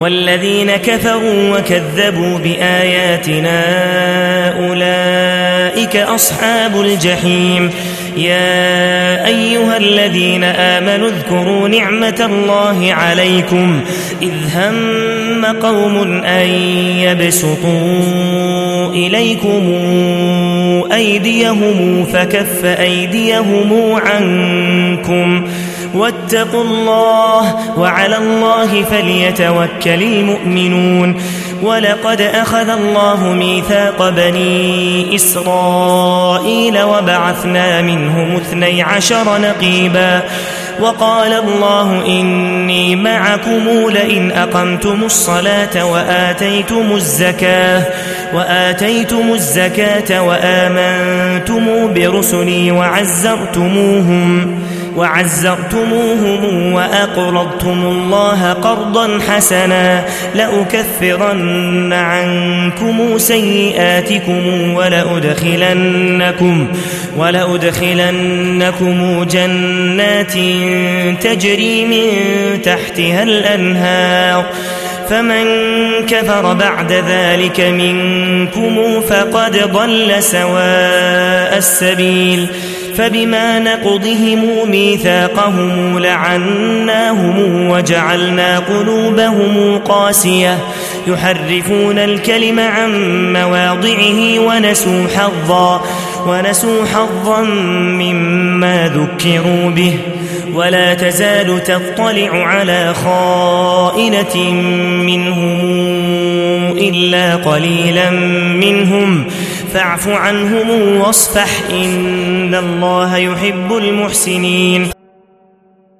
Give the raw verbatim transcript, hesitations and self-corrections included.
والذين كفروا وكذبوا بآياتنا أولئك أصحاب الجحيم. يا أيها الذين آمنوا اذكروا نعمة الله عليكم إذ هم قوم أن يبسطوا إليكم أيديهم فكف أيديهم عنكم واتقوا الله وعلى الله فليتوكل المؤمنون. ولقد أخذ الله ميثاق بني إسرائيل وبعثنا منهم اثني عشر نقيبا وقال الله إني معكم لئن أقمتم الصلاة وآتيتم الزكاة وآتيتم الزكاة وآمنتم برسلي وعزرتموهم وعزرتموهم وأقرضتم الله قرضا حسنا لأكفرن عنكم سيئاتكم ولأدخلنكم, ولأدخلنكم جنات تجري من تحتها الأنهار فمن كفر بعد ذلك منكم فقد ضل سواء السبيل. فبما نقضهم ميثاقهم لعناهم وجعلنا قلوبهم قاسية يحرفون الكلم عن مواضعه ونسوا حظا, ونسوا حظا مما ذكروا به ولا تزال تطلع على خائنة منهم إلا قليلا منهم فاعف عنهم واصفح إن الله يحب المحسنين.